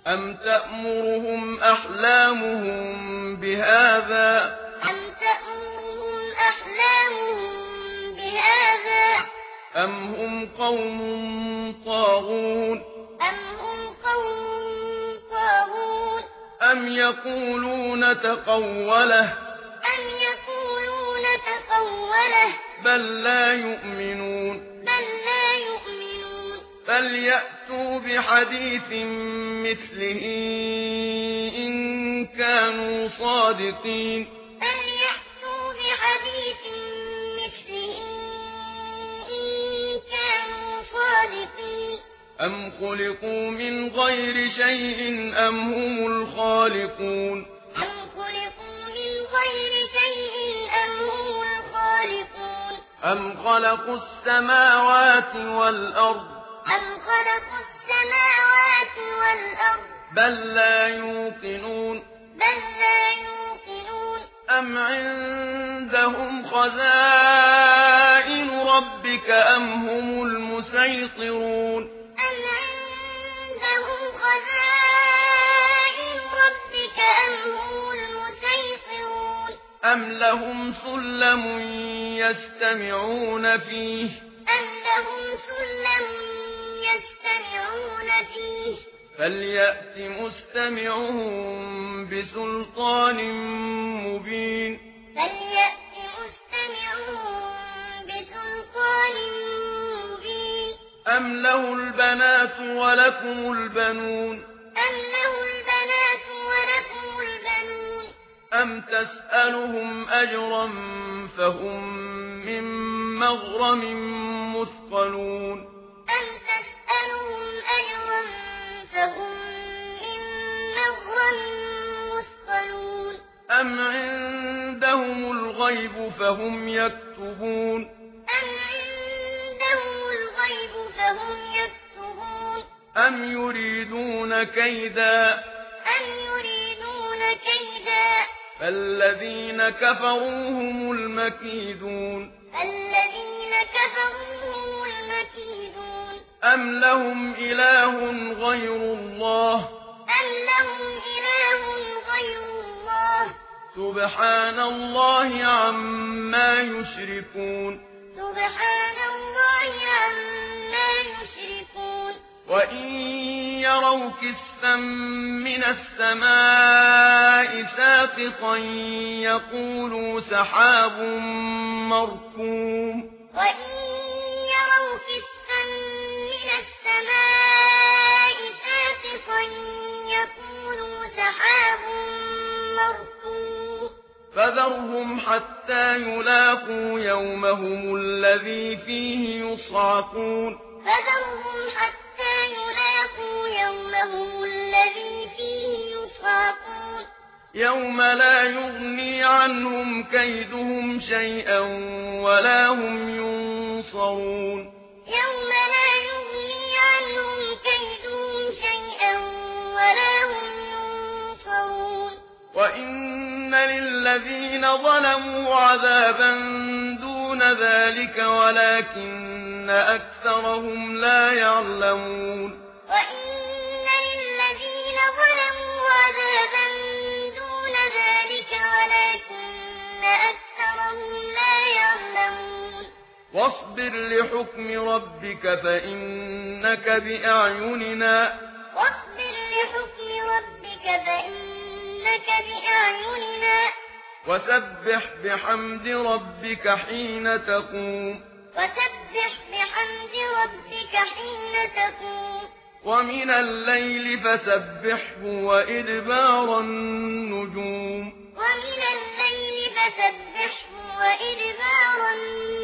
أم تأمرهم أحلامهم بهذا أم هم قوم طاغون أم يقولون تقوله بل لا يؤمنون فليأتوا بحديث مثله إن كانوا صادقين أم خلقوا من غير شيء أم هم الخالقون أم خلقوا السماوات والأرض بل لا يوقنون أم عندهم خزائن ربك أم هم المسيطرون أم لهم سلم يستمعون فيه فليأت مستمعهم بسلطان مبين أم له البنات ولكم البنون أم تسألهم أجرا فهم من مغرم مثقلون أم عندهم الغيب فهم يكتبون أم يريدون كيدا فالذين كفروا هم المكيدون أم لهم إله غير الله سبحان الله عما يشركون وإن يروا كسفا من السماء ساقطا يقولوا سحاب مركوم فذرهم حتى يلاقوا يومهم الذي فيه يصعقون يوم لا يغني عنهم كيدهم شيئا ولا هم ينصرون وإن للذين ظلموا عذابا دون ذلك ولكن أكثرهم لا يعلمون واصبر لحكم ربك فإنك بأعيننا وسبح بحمد ربك حين تقوم ومن الليل فسبحه وإدبار النجوم